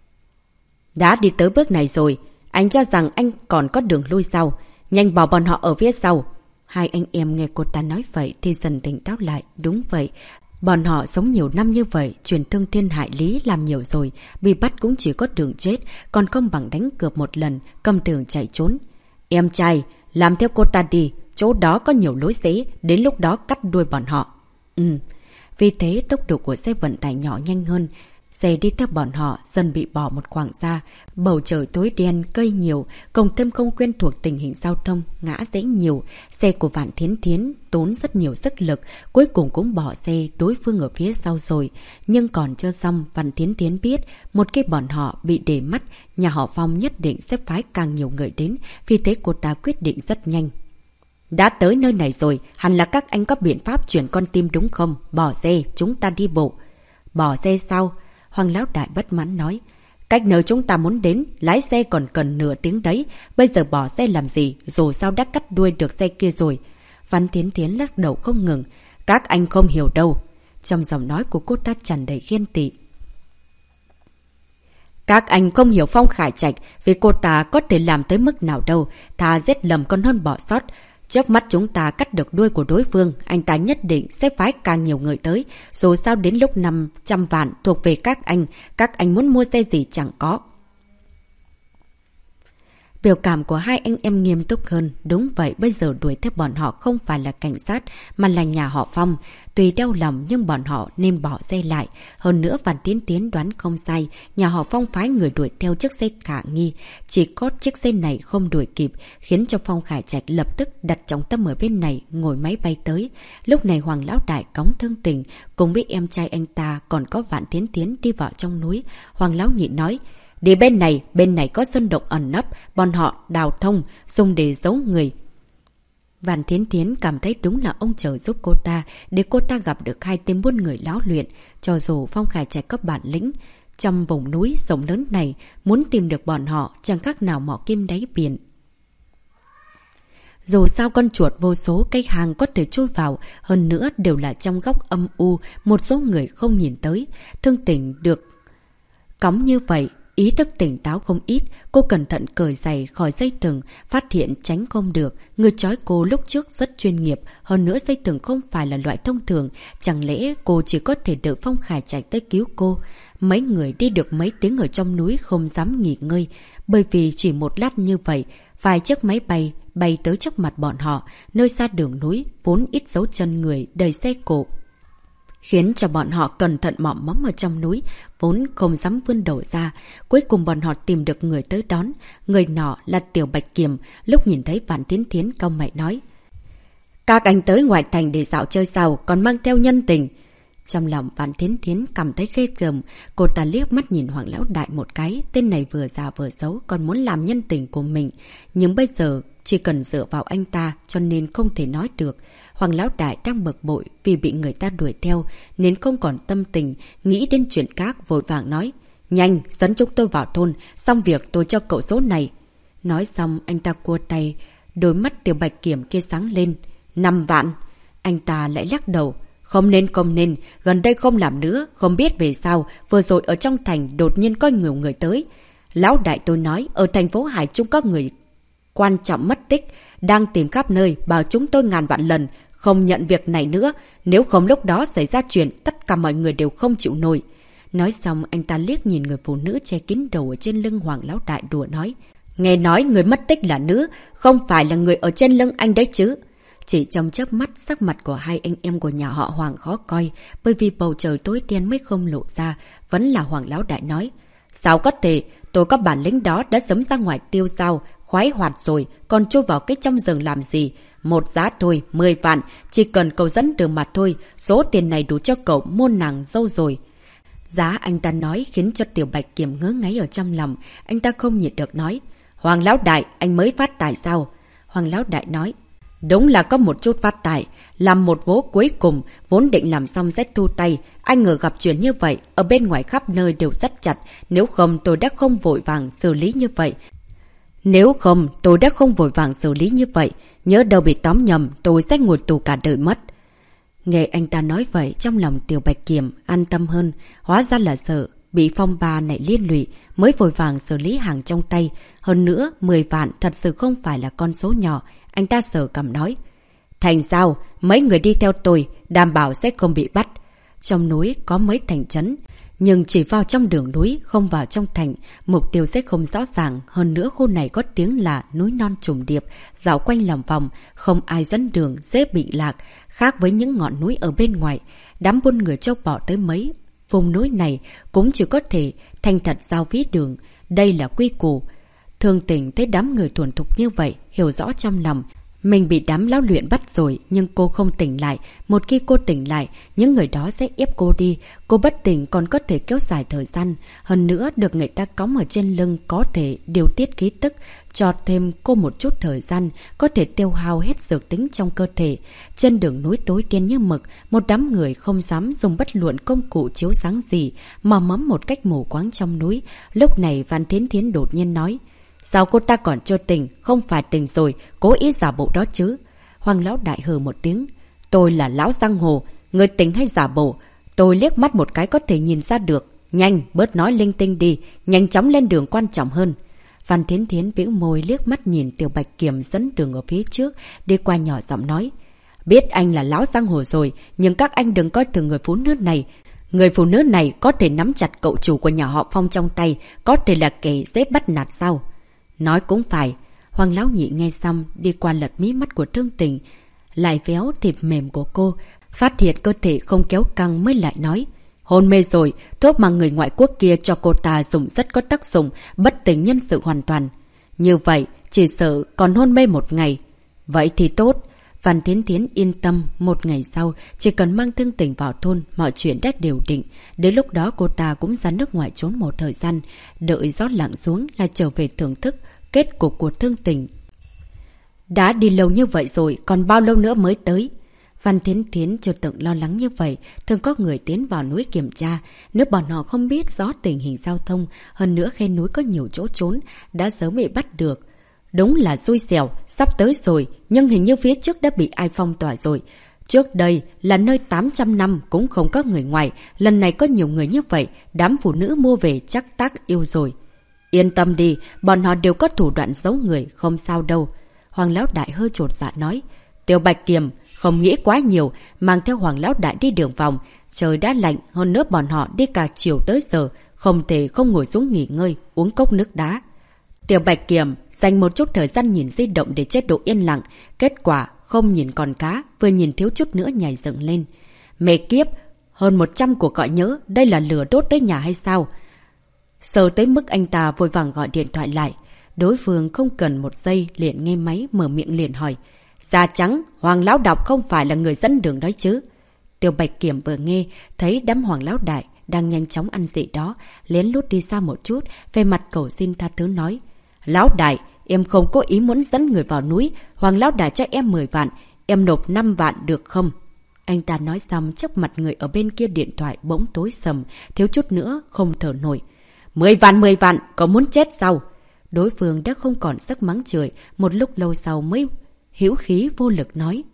Đã đi tới bước này rồi, anh cho rằng anh còn có đường lui sau. Nhanh bỏ bọn họ ở phía sau. Hai anh em nghe cô ta nói vậy thì dần tỉnh táo lại. Đúng vậy, bọn họ sống nhiều năm như vậy, truyền thương thiên hại lý làm nhiều rồi. Bị bắt cũng chỉ có đường chết, còn không bằng đánh cược một lần, cầm tường chạy trốn. Em trai, làm theo cô ta đi, chỗ đó có nhiều lối rẽ, đến lúc đó cắt đuôi bọn họ. Vì thế tốc độ của xe vận tải nhỏ nhanh hơn. Xe đi theo bọn họ dần bị bỏ một khoảng ra. Bầu trời tối đen, cây nhiều, cộng thêm không quen thuộc tình hình giao thông, ngã rẽ nhiều. Xe của Vạn Thiến Thiến tốn rất nhiều sức lực, cuối cùng cũng bỏ xe, đối phương ở phía sau rồi. Nhưng còn chưa xong, Vạn Thiến Thiến biết, một khi bọn họ bị để mắt, nhà họ Phong nhất định sẽ phái càng nhiều người đến, vì thế cô ta quyết định rất nhanh. Đã tới nơi này rồi, hẳn là các anh có biện pháp chuyển con tim đúng không? Bỏ xe, chúng ta đi bộ. Bỏ xe sao? Hoàng lão đại bất mãn nói. Cách nơi chúng ta muốn đến, lái xe còn cần nửa tiếng đấy. Bây giờ bỏ xe làm gì? Dù sao đã cắt đuôi được xe kia rồi. Văn Thiến Thiến lắc đầu không ngừng. Các anh không hiểu đâu. Trong giọng nói của cô ta tràn đầy ghen tị. Các anh không hiểu Phong Khải Trạch vì cô ta có thể làm tới mức nào đâu. Thà giết lầm còn hơn bỏ sót. Trước mắt chúng ta cắt được đuôi của đối phương, anh ta nhất định sẽ phái càng nhiều người tới. Dù sao đến lúc 500 vạn thuộc về các anh muốn mua xe gì chẳng có. Biểu cảm của hai anh em nghiêm túc hơn. Đúng vậy, bây giờ đuổi theo bọn họ không phải là cảnh sát, mà là nhà họ Phong. Tuy đau lòng nhưng bọn họ nên bỏ xe lại. Hơn nữa Văn Tiến Tiến đoán không sai, nhà họ Phong phái người đuổi theo chiếc xe khả nghi. Chỉ có chiếc xe này không đuổi kịp, khiến cho Phong Khải Trạch lập tức đặt trọng tâm ở bên này, ngồi máy bay tới. Lúc này Hoàng lão đại cõng Thương Tình, cùng với em trai anh ta còn có Văn Tiến Tiến đi vào trong núi. Hoàng lão nhị nói, đi bên này có sơn động ẩn nấp, bọn họ đào thông, dùng để giấu người. Văn Thiến Thiến cảm thấy đúng là ông trời giúp cô ta, để cô ta gặp được hai tên buôn người lão luyện. Cho dù Phong Khải Trạch có bản lĩnh, trong vùng núi rộng lớn này, muốn tìm được bọn họ chẳng khác nào mỏ kim đáy biển. Dù sao con chuột vô số cái hang có thể chui vào, hơn nữa đều là trong góc âm u, một số người không nhìn tới. Thương Tình được cõng như vậy, ý thức tỉnh táo không ít, cô cẩn thận cởi giày khỏi dây thừng, phát hiện tránh không được. Người trói cô lúc trước rất chuyên nghiệp, hơn nữa dây thừng không phải là loại thông thường, chẳng lẽ cô chỉ có thể đợi Phong Khải Trạch tới cứu cô. Mấy người đi được mấy tiếng ở trong núi không dám nghỉ ngơi, bởi vì chỉ một lát như vậy, vài chiếc máy bay bay tới trước mặt bọn họ, nơi xa đường núi, vốn ít dấu chân người, đầy xe cộ, khiến cho bọn họ cẩn thận mỏm móm ở trong núi, vốn không dám vươn đầu ra. Cuối cùng bọn họ tìm được người tới đón. Người nọ là Tiểu Bạch Kiểm, lúc nhìn thấy Văn Thiến Thiến cau mày nói. Các anh tới ngoại thành để dạo chơi sao, còn mang theo nhân tình. Trong lòng Văn Thiến Thiến cảm thấy ghê gớm, cô ta liếc mắt nhìn Hoàng lão đại một cái, tên này vừa già vừa xấu, còn muốn làm nhân tình của mình. Nhưng bây giờ chỉ cần dựa vào anh ta cho nên không thể nói được. Hoàng lão đại đang bực bội vì bị người ta đuổi theo nên không còn tâm tình nghĩ đến chuyện khác, vội vàng nói. Nhanh, dẫn chúng tôi vào thôn, xong việc tôi cho cậu số này. Nói xong anh ta cua tay, đôi mắt Tiểu Bạch Kiểm kia sáng lên. 5 vạn. Anh ta lại lắc đầu. Không nên, gần đây không làm nữa, không biết về sao, vừa rồi ở trong thành đột nhiên có nhiều người tới. Lão đại tôi nói, ở thành phố Hải Trung có người quan trọng mất tích, đang tìm khắp nơi, bảo chúng tôi ngàn vạn lần, không nhận việc này nữa, nếu không lúc đó xảy ra chuyện, tất cả mọi người đều không chịu nổi. Nói xong, anh ta liếc nhìn người phụ nữ che kín đầu ở trên lưng Hoàng lão đại đùa nói. Nghe nói người mất tích là nữ, không phải là người ở trên lưng anh đấy chứ. Chỉ trong chớp mắt, sắc mặt của hai anh em của nhà họ Hoàng khó coi, bởi vì bầu trời tối đen mới không lộ ra, vẫn là Hoàng lão đại nói. Sao có thể, tôi có bản lĩnh đó đã sớm ra ngoài tiêu sao, khoái hoạt rồi, còn chui vào cái trong rừng làm gì? Một giá thôi, 10 vạn, chỉ cần cậu dẫn đường mặt thôi, số tiền này đủ cho cậu mua nàng dâu rồi. Giá anh ta nói khiến cho Tiểu Bạch Kiểm ngớ ngáy ở trong lòng, anh ta không nhịn được nói. Hoàng lão đại, anh mới phát tài sao? Hoàng lão đại nói. Đúng là có một chút phát tài, làm một vố cuối cùng, vốn định làm xong rét thu tay. Anh ngờ gặp chuyện như vậy, ở bên ngoài khắp nơi đều rất chặt, nếu không tôi đã không vội vàng xử lý như vậy. Nhớ đâu bị tóm nhầm, tôi sẽ ngồi tù cả đời mất. Nghe anh ta nói vậy, trong lòng Tiểu Bạch Kiểm an tâm hơn, hóa ra là sợ bị phong ba này liên lụy, mới vội vàng xử lý hàng trong tay. Hơn nữa, 10 vạn thật sự không phải là con số nhỏ, anh ta sờ cằm nói. Thành sao, mấy người đi theo tôi, đảm bảo sẽ không bị bắt. Trong núi có mấy thành trấn, nhưng chỉ vào trong đường núi, không vào trong thành, mục tiêu sẽ không rõ ràng. Hơn nữa khu này có tiếng là núi non trùng điệp, dạo quanh lòng vòng, không ai dẫn đường, dễ bị lạc. Khác với những ngọn núi ở bên ngoài, đám buôn người châu bò tới mấy vùng núi này cũng chỉ có thể thành thật giao ví đường. Đây là quy củ. Thương Tình thấy đám người thuần thục như vậy, hiểu rõ trong lòng. Mình bị đám lão luyện bắt rồi, nhưng cô không tỉnh lại. Một khi cô tỉnh lại, những người đó sẽ ép cô đi. Cô bất tỉnh còn có thể kéo dài thời gian. Hơn nữa, được người ta cõng ở trên lưng có thể điều tiết khí tức, cho thêm cô một chút thời gian, có thể tiêu hao hết dược tính trong cơ thể. Trên đường núi tối đen như mực, một đám người không dám dùng bất luận công cụ chiếu sáng gì, mò mẫm một cách mù quáng trong núi. Lúc này Văn Thiến Thiến đột nhiên nói: sao cô ta còn chưa tỉnh, không phải tỉnh rồi, cố ý giả bộ đó chứ. Hoàng lão đại hừ một tiếng. Tôi là lão giang hồ, người tỉnh hay giả bộ, tôi liếc mắt một cái có thể nhìn ra được. Nhanh, bớt nói linh tinh đi, nhanh chóng lên đường quan trọng hơn. Văn Thiến Thiến bĩu môi liếc mắt nhìn Tiểu Bạch Kiểm dẫn đường ở phía trước, đi qua nhỏ giọng nói. Biết anh là lão giang hồ rồi, nhưng các anh đừng coi thường người phụ nữ này. Người phụ nữ này có thể nắm chặt cậu chủ của nhà họ Phong trong tay, có thể là kẻ dễ bắt nạt sao? Nói cũng phải. Hoàng lão nhị nghe xong, đi qua lật mí mắt của Thương Tình, lại véo thịt mềm của cô, phát hiện cơ thể không kéo căng mới lại nói. Hôn mê rồi, thuốc mà người ngoại quốc kia cho cô ta dùng rất có tác dụng, bất tỉnh nhân sự hoàn toàn. Như vậy, chỉ sợ còn hôn mê một ngày. Vậy thì tốt. Văn Thiến Thiến yên tâm, một ngày sau, chỉ cần mang Thương Tình vào thôn, mọi chuyện đã đều định. Đến lúc đó cô ta cũng ra nước ngoài trốn một thời gian, đợi gió lặng xuống là trở về thưởng thức kết cục của Thương Tình. Đã đi lâu như vậy rồi, còn bao lâu nữa mới tới? Văn Thiến Thiến chưa từng lo lắng như vậy, thường có người tiến vào núi kiểm tra. Nếu bọn họ không biết rõ tình hình giao thông, hơn nữa khe núi có nhiều chỗ trốn, đã sớm bị bắt được. Đúng là xui xẻo, sắp tới rồi, nhưng hình như phía trước đã bị ai phong tỏa rồi. Trước đây là nơi 800 năm cũng không có người ngoài, lần này có nhiều người như vậy, đám phụ nữ mua về chắc tác yêu rồi. Yên tâm đi, bọn họ đều có thủ đoạn giấu người, không sao đâu. Hoàng lão đại hơi chột dạ nói. Tiểu Bạch Kiềm, không nghĩ quá nhiều, mang theo Hoàng lão đại đi đường vòng. Trời đã lạnh, hơn nữa bọn họ đi cả chiều tới giờ, không thể không ngồi xuống nghỉ ngơi, uống cốc nước đá. Tiểu Bạch Kiềm dành một chút thời gian nhìn di động để chế độ yên lặng. Kết quả không nhìn con cá, vừa nhìn thiếu chút nữa nhảy dựng lên. Mẹ kiếp, hơn 100 cuộc gọi nhớ, đây là lửa đốt tới nhà hay sao? Sợ tới mức anh ta vội vàng gọi điện thoại lại. Đối phương không cần một giây liền nghe máy, mở miệng liền hỏi. Da trắng, Hoàng lão đọc không phải là người dẫn đường đó chứ? Tiểu Bạch Kiểm vừa nghe, thấy đám Hoàng lão đại đang nhanh chóng ăn gì đó, lén lút đi xa một chút, về mặt cầu xin tha thứ nói. Lão đại, em không có ý muốn dẫn người vào núi, Hoàng lão đại cho em 10 vạn, em nộp 5 vạn được không? Anh ta nói xong, trước mặt người ở bên kia điện thoại bỗng tối sầm, thiếu chút nữa không thở nổi. 10 vạn, có muốn chết sao? Đối phương đã không còn sức mắng chửi, một lúc lâu sau mới hữu khí vô lực nói.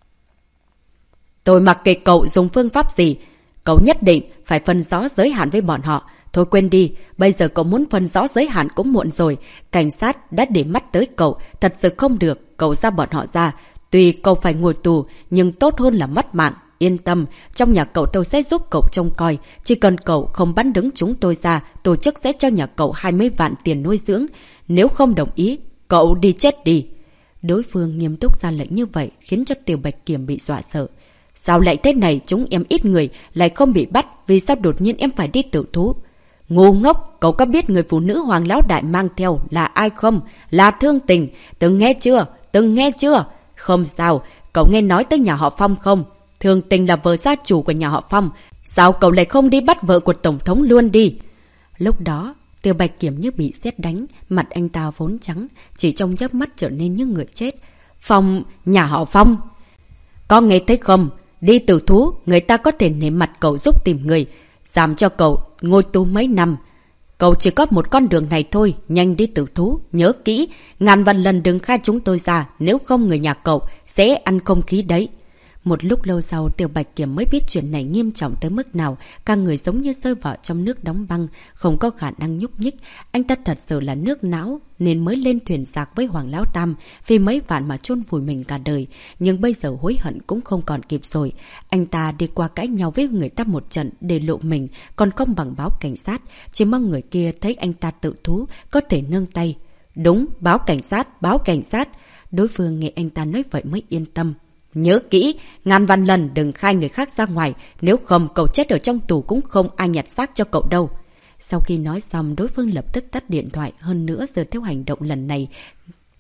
Tôi mặc kệ cậu dùng phương pháp gì, cậu nhất định phải phân rõ giới hạn với bọn họ. Thôi quên đi, bây giờ cậu muốn phân rõ giới hạn cũng muộn rồi. Cảnh sát đã để mắt tới cậu, thật sự không được, cậu ra bọn họ ra. Tuy cậu phải ngồi tù, nhưng tốt hơn là mất mạng. Yên tâm, trong nhà cậu tôi sẽ giúp cậu trông coi. Chỉ cần cậu không bắn đứng chúng tôi ra, tổ chức sẽ cho nhà cậu 20 vạn tiền nuôi dưỡng. Nếu không đồng ý, cậu đi chết đi. Đối phương nghiêm túc ra lệnh như vậy khiến cho Tiểu Bạch Kiểm bị dọa sợ. Sao lại thế này, chúng em ít người lại không bị bắt, vì sao đột nhiên em phải đi tự thú? Ngu ngốc, cậu có biết người phụ nữ Hoàng lão đại mang theo là ai không? Là Thương Tình, từng nghe chưa? Không sao, cậu nghe nói tới nhà họ Phong không? Thương Tình là vợ gia chủ của nhà họ Phong, sao cậu lại không đi bắt vợ của Tổng thống luôn đi? Lúc đó, Tiểu Bạch Kiểm như bị sét đánh, mặt anh ta vốn trắng, chỉ trong chớp mắt trở nên như người chết. Phong, nhà họ Phong. Có nghe thấy không? Đi tự thú, người ta có thể nể mặt cậu giúp tìm người, giảm cho cậu ngồi tù mấy năm. Cậu chỉ có một con đường này thôi, nhanh đi tự thú, nhớ kỹ, ngàn vạn lần đừng khai chúng tôi ra, nếu không người nhà cậu sẽ ăn không khí đấy. Một lúc lâu sau, Tiểu Bạch Kiểm mới biết chuyện này nghiêm trọng tới mức nào, cả người giống như rơi vào trong nước đóng băng, không có khả năng nhúc nhích. Anh ta thật sự là nước não, nên mới lên thuyền giặc với Hoàng Lão Tam, vì mấy vạn mà chôn vùi mình cả đời. Nhưng bây giờ hối hận cũng không còn kịp rồi. Anh ta đi qua cãi nhau với người ta một trận để lộ mình, còn không bằng báo cảnh sát, chỉ mong người kia thấy anh ta tự thú, có thể nương tay. Đúng, báo cảnh sát. Đối phương nghe anh ta nói vậy mới yên tâm. Nhớ kỹ, ngàn vạn lần đừng khai người khác ra ngoài, nếu không cậu chết ở trong tù cũng không ai nhặt xác cho cậu đâu. Sau khi nói xong, đối phương lập tức tắt điện thoại, hơn nữa giờ theo hành động lần này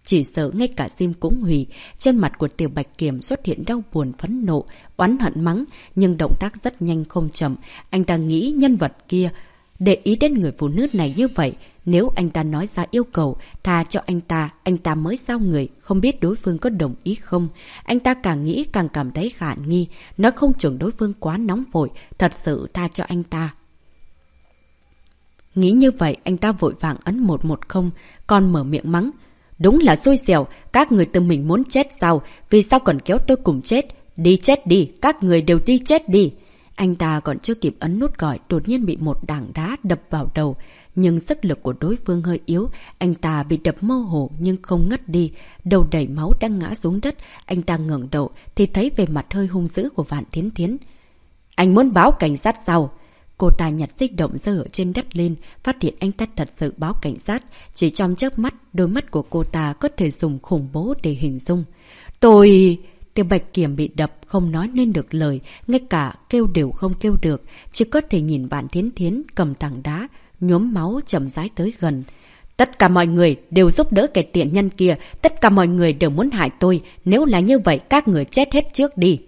chỉ sợ ngay cả sim cũng hủy. Trên mặt của Tiểu Bạch Kiểm xuất hiện đau buồn, phẫn nộ, oán hận mắng, nhưng động tác rất nhanh không chậm. Anh ta nghĩ nhân vật kia để ý đến người phụ nữ này như vậy. Nếu anh ta nói ra yêu cầu tha cho anh ta mới sao người, không biết đối phương có đồng ý không. Anh ta càng nghĩ càng cảm thấy khả nghi, nó không chừng đối phương quá nóng vội, thật sự tha cho anh ta. Nghĩ như vậy, anh ta vội vàng ấn 110, còn mở miệng mắng. Đúng là xui xẻo, các người tự mình muốn chết sao? Vì sao còn kéo tôi cùng chết? Đi chết đi, các người đều đi chết đi. Anh ta còn chưa kịp ấn nút gọi, đột nhiên bị một đảng đá đập vào đầu. Nhưng sức lực của đối phương hơi yếu, anh ta bị đập mơ hồ nhưng không ngất đi. Đầu đầy máu đang ngã xuống đất, anh ta ngẩng đầu thì thấy về mặt hơi hung dữ của Vạn Thiến Thiến. Anh muốn báo cảnh sát sao? Cô ta nhặt di động rơi ở trên đất lên, phát hiện anh ta thật sự báo cảnh sát. Chỉ trong chớp mắt, đôi mắt của cô ta có thể dùng khủng bố để hình dung. Tiểu Bạch Kiểm bị đập, không nói nên được lời, ngay cả kêu đều không kêu được, chỉ có thể nhìn Vạn Thiến Thiến cầm tảng đá, nhuốm máu chậm rãi tới gần. Tất cả mọi người đều giúp đỡ kẻ tiện nhân kia, tất cả mọi người đều muốn hại tôi, nếu là như vậy các người chết hết trước đi.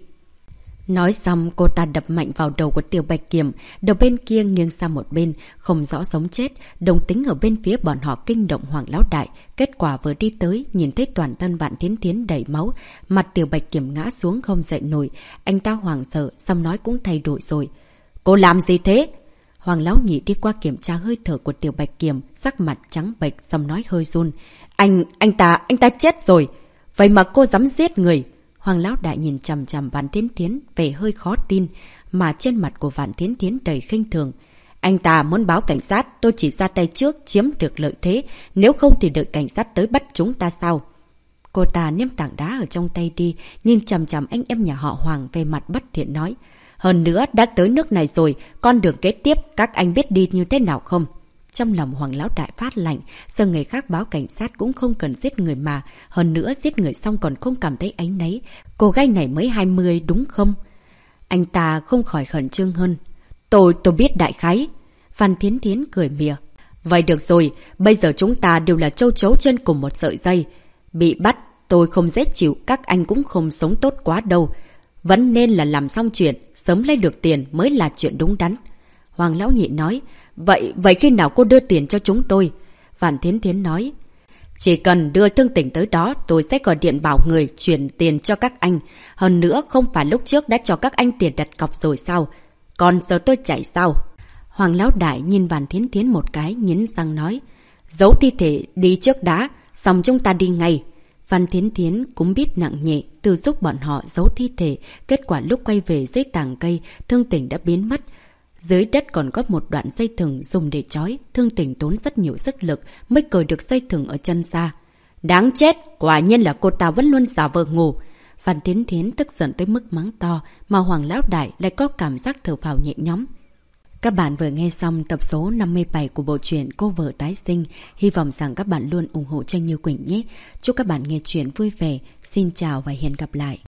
Nói xong, cô ta đập mạnh vào đầu của Tiểu Bạch Kiểm, đầu bên kia nghiêng sang một bên, không rõ sống chết. Đồng tính ở bên phía bọn họ kinh động Hoàng Lão Đại. Kết quả vừa đi tới, nhìn thấy toàn thân Vạn Thiến Thiến đầy máu, mặt Tiểu Bạch Kiểm ngã xuống không dậy nổi. Anh ta hoảng sợ, xong nói cũng thay đổi rồi. Cô làm gì thế? Hoàng Lão Nhị đi qua kiểm tra hơi thở của Tiểu Bạch Kiểm, sắc mặt trắng bệch, xong nói hơi run. Anh ta chết rồi. Vậy mà cô dám giết người? Hoàng Lão Đại nhìn chằm chằm Vạn Thiến Thiến, vẻ hơi khó tin, mà trên mặt của Vạn Thiến Thiến đầy khinh thường. Anh ta muốn báo cảnh sát, tôi chỉ ra tay trước, chiếm được lợi thế, nếu không thì đợi cảnh sát tới bắt chúng ta sao? Cô ta ném tảng đá ở trong tay đi, nhìn chằm chằm anh em nhà họ Hoàng về mặt bất thiện nói. Hơn nữa, đã tới nước này rồi, con đường kế tiếp các anh biết đi như thế nào không? Trong lòng Hoàng Lão Đại phát lạnh, giờ người khác báo cảnh sát cũng không cần giết người mà, hơn nữa giết người xong còn không cảm thấy áy náy. Cô gái này mới 20 đúng không? Anh ta không khỏi khẩn trương hơn. Tôi biết đại khái. Phan Thiến Thiến cười mỉa. Vậy được rồi, bây giờ chúng ta đều là châu chấu trên cùng một sợi dây. Bị bắt, tôi không dễ chịu, các anh cũng không sống tốt quá đâu. Vẫn nên là làm xong chuyện, sớm lấy được tiền mới là chuyện đúng đắn. Hoàng Lão Nhị nói. Vậy khi nào cô đưa tiền cho chúng tôi? Vạn Thiến Thiến nói. Chỉ cần đưa Thương Tỉnh tới đó, tôi sẽ gọi điện bảo người chuyển tiền cho các anh. Hơn nữa, không phải lúc trước đã cho các anh tiền đặt cọc rồi sao? Còn giờ tôi chạy sao? Hoàng Lão Đại nhìn Vạn Thiến Thiến một cái, nghiến răng nói. Giấu thi thể đi trước đã, xong chúng ta đi ngay. Vạn Thiến Thiến cũng biết nặng nhẹ, từ giúp bọn họ giấu thi thể. Kết quả lúc quay về dưới tàng cây, Thương Tỉnh đã biến mất. Dưới đất còn có một đoạn dây thừng dùng để trói, Thương Tỉnh tốn rất nhiều sức lực mới cởi được dây thừng ở chân ra. Đáng chết, quả nhiên là cô ta vẫn luôn giả vờ ngủ. Phan Thiến Thiến tức giận tới mức mắng to, mà Hoàng Lão Đại lại có cảm giác thở phào nhẹ nhõm. Các bạn vừa nghe xong tập số 57 của bộ truyện Cô Vợ Tái Sinh. Hy vọng rằng các bạn luôn ủng hộ Tranh Như Quỳnh nhé. Chúc các bạn nghe chuyện vui vẻ. Xin chào và hẹn gặp lại.